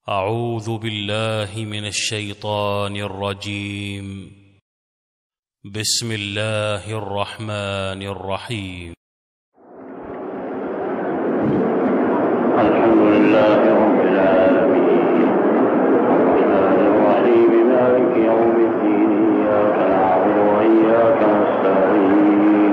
أعوذ بالله من الشيطان الرجيم. بسم الله الرحمن الرحيم. الحمد لله رب العالمين الرحمن الرحيم مالك يوم الدين إياك نعبد وإياك نستعين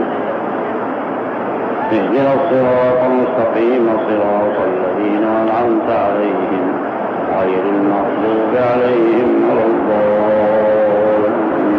اهدنا الصراط المستقيم صراط الذين أنعمت عليهم غير المغضوب عليهم ولا الضالين.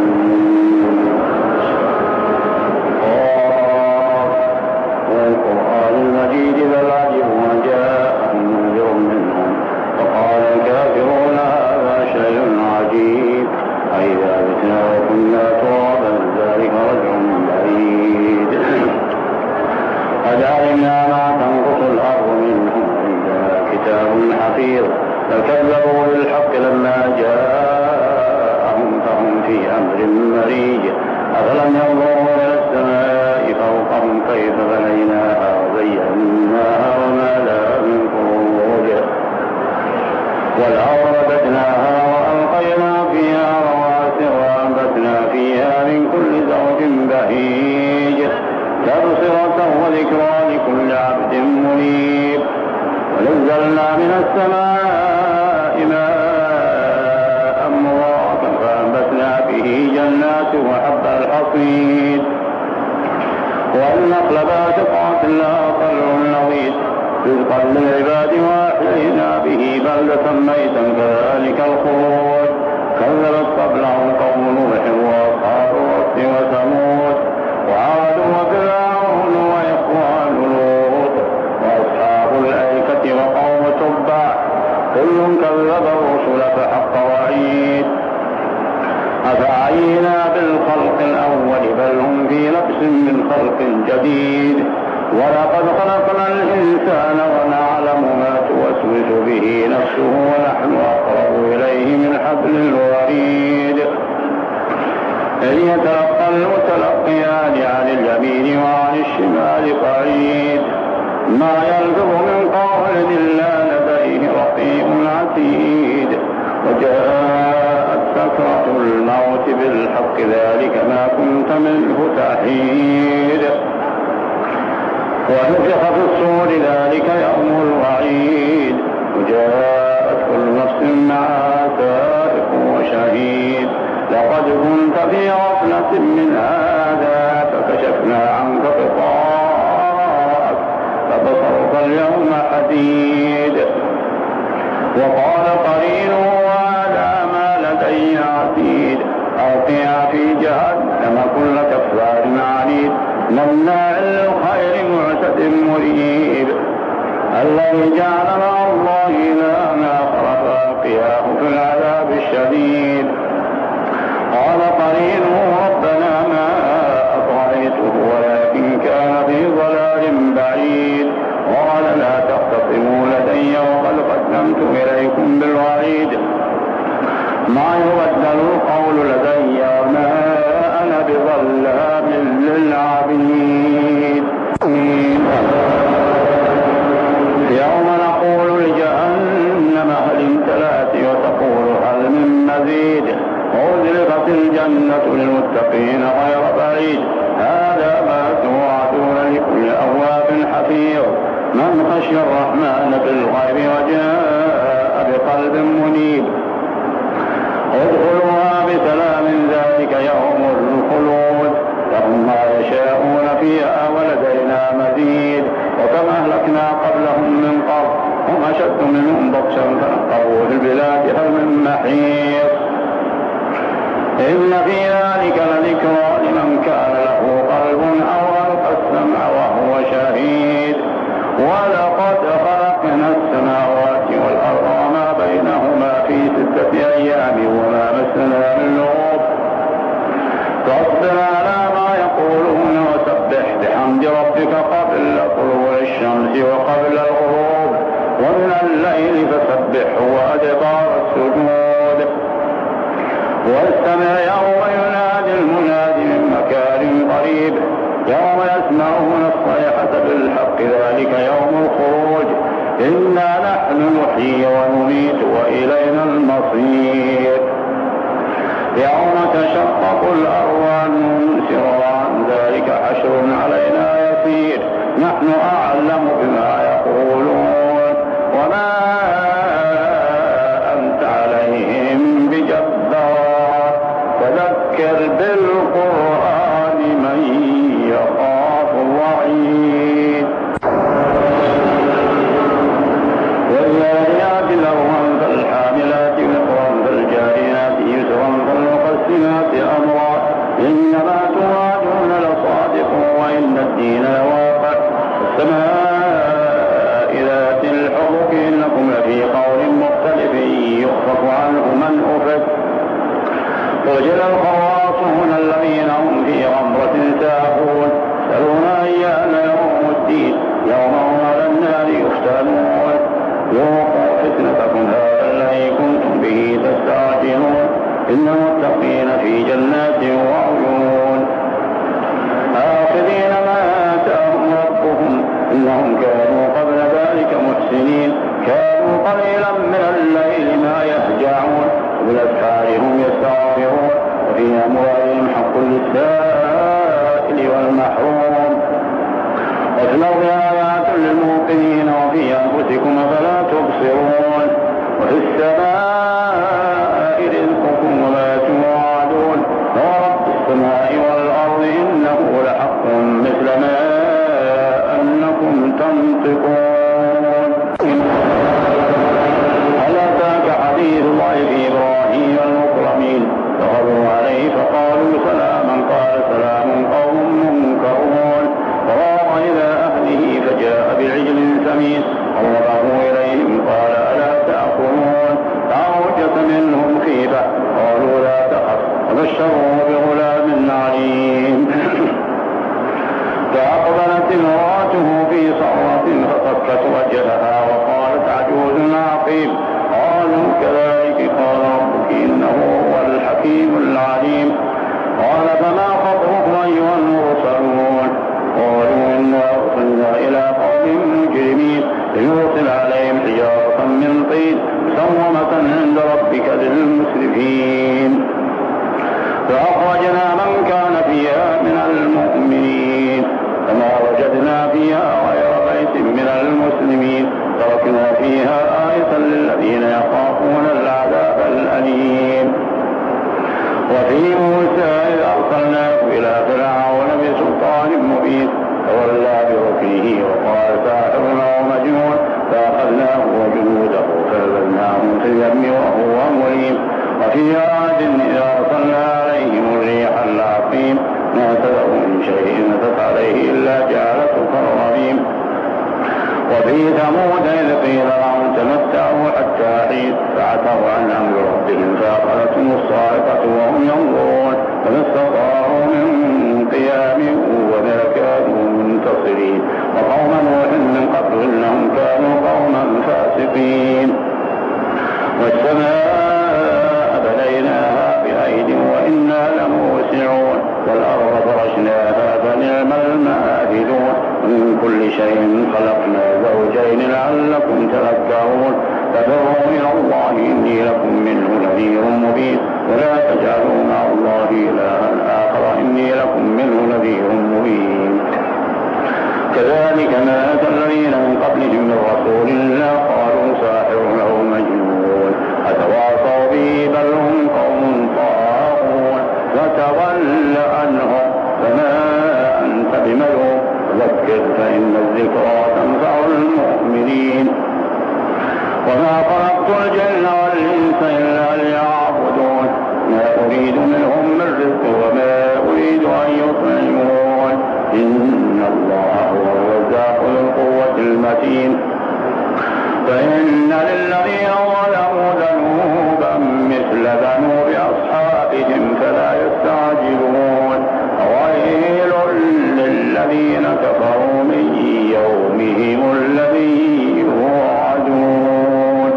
والقرآن المجيد بل عجبوا أن جاءهم منذر منهم فقال الكافرون هذا شيء عجيب أئذا متنا وكنا ترابا ذلك رجع بعيد. قد علمنا ما تنقص الأرض منهم عندنا كتاب حفيظ فكذبوا بالحق لما جاءهم فهم في أمر مريج. أفلم ينظروا إلى السماء فوقهم كيف بنيناها وزيناها وما لها من فروج والأرض مددناها وألقينا فيها رواسي وأنبتنا فيها من كل زوج بهيج تبصرة وذكرى لكل عبد منيب. ونزلنا من السماء ماء مباركا فأنبتنا به جنات وحب الحصيد والنخل باسقات لها طلع نضيد رزقا للعباد وأحيينا به بلدة ميتا كذلك الخروج. كذبت قبلهم قوم نوح وأصحاب الرس وثمود وعاد وفرعون وإخوان لوط وأصحاب الأيكة وقوم تبع كل كذب الرسل فحق وعيد. أفعينا بالخلق الأول بل هم في لبس من خلق جديد. ولقد خلقنا الإنسان ونعلم ما توسوس به نفسه ونحن أقرب إليه من حبل الوريد. إذ يتلقى المتلقيان عن اليمين وعن الشمال قعيد ما يلفظ من قول إلا لديه رقيب عتيد. وجاءت سكرة الموت بالحق ذلك ما كنت منه تحيد. ونفخ في الصور ذلك يوم الوعيد. وجاءت كل نفس معها سائق وشهيد. لقد كنت في غفلة من هذا فكشفنا عنك غطاءك فبصرك اليوم حديد. وقال قرينه هذا ما لدي عتيد. ألقيا في جهنم كل كفار عنيد مناع للخير معتد مريب. الذي جعل مع الله إلها آخر فألقياه في العذاب الشديد. قال قرينه ربنا ما أطغيته ولكن كان في ضلال بعيد. قال لا تختصموا لدي وقد قدمت إليكم بالوعيد. ما يبدل القول لدي وما أنا بظلام للعبيد. يوم نقول لجهنم هل امتلأت وتقول هل من مزيد. وأزلفت الجنة للمتقين غير بعيد. هذا ما توعدون لكل أواب حفيظ من خشي الرحمن بالغيب وجاء بقلب منيب. ادخلوها بسلام ذلك يوم الخلود لهم ما يشاءون فيها ولدينا مزيد. وكم أهلكنا قبلهم من قرن هم أشد منهم بطشا فنقروا في البلاد هل من محيص. إن في ذلك لذكرى لمن كان له قلب أو ألقى السمع وهو شهيد. ولقد خلقنا السماوات والأرض وما بينهما في 6 أيام وما مسنا من لغوب. فاصبر على ما يقولون وسبح بحمد ربك قبل طلوع الشمس وقبل الغروب ومن الليل فسبحه وأدبار السجود. واستمع يوم ينادي المنادي من مكان قريب يوم يسمعون الصيحة بالحق ذلك يوم الخروج. إنا نحن نحن نحيي ونميت وإلينا المصير يوم تشقق الأرض عنهم عن ذلك حشر علينا يسير نحن أعلم بما يقولون وما أنت عليهم بجبار فذكر بالقرآن من يخاف وعيد والذاريات ذروا فالحاملات وقرا فالجاريات يسرا فالمقسمات أمرا إنما توعدون لصادق وإن الدين لواقع السماء ذات الحبك إنكم لفي قول مختلف يؤفك عنه من أفك وجل الخواصون الذين هم في غمرة ساهون يسألون أيان يوم الدين يوم هم على النار يفتنون ذوقوا فتنتكم هذا الذي كنتم به تستعجلون إن المتقين في جنات وعيون آخذين ما آتاهم ربهم إنهم كانوا قبل ذلك محسنين كانوا قليلا من الليل ما يهجعون وبالأسحار هم يستغفرون وفي أموالهم حق للسائل والمحروم وفي الأرض آيات للموقنين وفي أنفسكم أفلا تبصرون وفي السماء رزقكم وما توعدون ورب السماء والأرض إنه لحق مثل ما أنكم تنطقون هل أتاك حديث ضيف إبراهيم المكرمين دخلوا عليه فقالوا سلاما قال سلام قوم منكرون فراغ إلى أهله فجاء بعجل سمين قربه إليهم قال ألا تأكلون فأوجس منهم خيفة قالوا لا تخف وبشروه بغلام عليم فأقبلت امرأته في صرة فصكت وجهها وقالت عجوز عقيم قالوا كذلك قال ربك إنه هو الحكيم العليم قال فما خطبكم أيها المرسلون قالوا إنا أرسلنا إلى قوم مجرمين ليرسل عليهم حجارة من طين مسومة عند ربك للمسرفين فأخرجنا من كان فيها من المؤمنين فما وجدنا فيها غير بيت من المسلمين تركنا فيها آية للذين يخافون العذاب الأليم وفي موسى إذ أرسلناه إلى فرعون بسلطان مبين تولى بركنه وقال ساحر أو مجنون فأخذناه وجنوده فنبذناهم في اليم وهو مليم وفي عاد إذ أرسلنا عليهم الريح العقيم ما تذر من شيء أتت عليه إلا جعلته كالرميم وفي ثمود إذ قيل لهم تمتعوا حتى حين فعتوا عن أمر ربهم فأخذتهم الصاعقة وهم ينظرون فما استطاعوا من قيام وما كانوا منتصرين وقوم نوح من قبل إنهم كانوا قوما فاسقين والسماء بنيناها بأيد وإنا لموسعون والأرض فرشناها فنعم الماهدون ومن كل شيء خلقنا زوجين لعلكم تذكرون فدعوا إلى الله إني لكم منه نذير مبين ولا تجعلوا مع الله إلها آخر إني لكم منه نذير مبين كذلك ما أتى الذين من قبلهم من رسول إلا قالوا ساحر أو مجنون أتواصوا به بل هم قوم طاغون وتول عنهم فما أنت بملوم ذكر فإن الذكرى تنفع المؤمنين وما خلقت الجن والإنس إلا ليعبدون ما أريد منهم من رزق وما أريد أن يطعمون إن الله هو الرزاق ذو القوة المتين فإن للذين ظلموا ذنوبا مثل ذنوب أصحابهم فلا يستعجلون ويل للذين كفروا من يومهم الذي يوعدون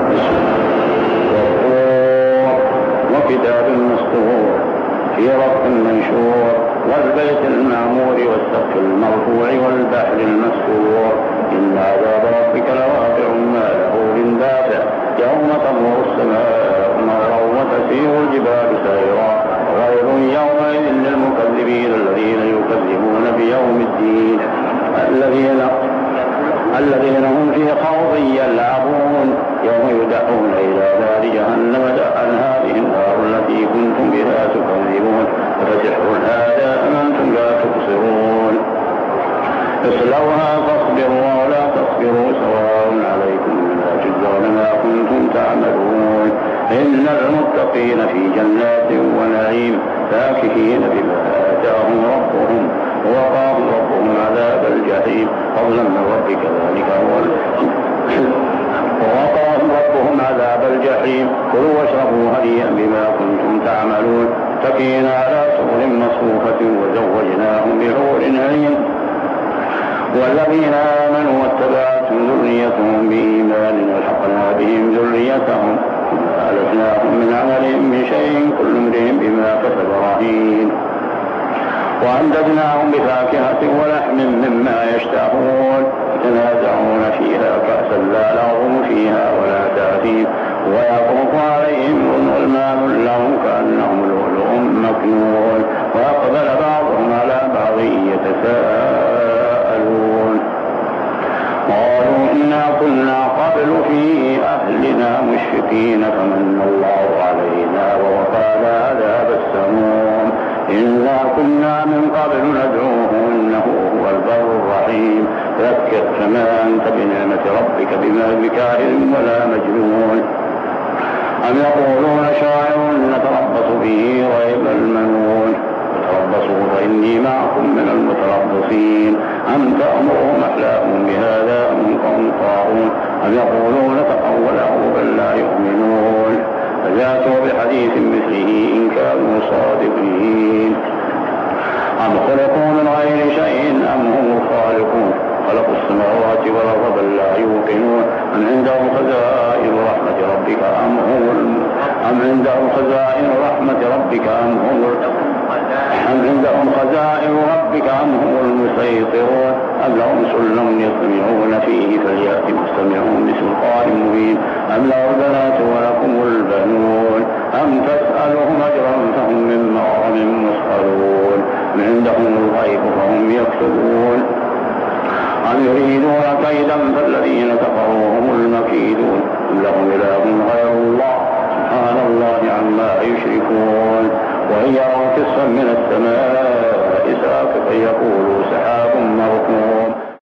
وكتاب مسطور في رق منشور والبيت المعمور والسقف المرفوع والبحر المسطور إن عذاب ربك لواقع ما له من دافع يوم تمر السماء مورا وتسير الجبال سيرا وويل يومئذ للمكذبين الذين يكذبون بيوم الدين الذين هم في خوض يلعبون يوم يدعون إلى نار جهنم دعا هذه النار التي كنتم بها تكذبون فسحر هذا أم أنتم لا تبصرون اصلوها فاصبروا ولا تصبروا سواء عليكم لا تجزون ما كنتم تعملون إن المتقين في جنات ونعيم فاكهين بما آتاهم ربهم ووقاهم ربهم عذاب الجحيم فضلا من ربك ذلك هو ووقاهم ربهم عذاب الجحيم كلوا واشربوا هنيئا بما كنتم تعملون متكئين على سرر مصفوفة وزوجناهم بحور عين والذين آمنوا واتبعتهم ذريتهم بإيمان ألحقنا بهم ذريتهم وما ألتناهم من عملهم من شيء كل امرئ بما كسب رهين وأمددناهم بفاكهة ولحم مما يشتهون يتنازعون فيها كأسا لا لغو فيها ولا تأثيم ويطوف عليهم غلمان لهم كأنهم لؤلؤ مكنون وأقبل بعضهم على بعض يتساءلون قالوا إنا كنا قبل في أهلنا مشفقين فمن الله علينا ووقانا عذاب السموم إنا كنا من قبل ندعوه إنه هو البر الرحيم ذكر فما أنت بنعمة ربك بكاهن ولا مجنون أم يقولون شاعر نتربص به ريب المنون فتربصوا فإني معكم من المتربصين أم تأمرهم أحلاهم بهذا أم قوم طاغون أم يقولون تقوله بل لا يؤمنون فليأتوا بحديث مثله إن كانوا صادقين أم خلقوا من غير شيء أم هم الخالقون خلقوا السماوات والأرض بل لا يوقنون أم عندهم خزائن رحمة ربك أم عندهم خزائن رحمة ربك أم عندهم خزائن ربك أم هم المسيطرون أم لهم سلم يستمعون فيه فليأت مستمعون بسلطان مبين أم له البنات ولكم البنون أم تسألهم أجرا فهم من مغرم مثقلون أم عندهم الغيب فهم يكتبون أم يريدون كيدا فالذين كفروا هم المكيدون أم لهم إله غير الله سبحان الله عما يشركون وإن يروا كسفا من السماء ساقطا يقولوا سحاب مركوم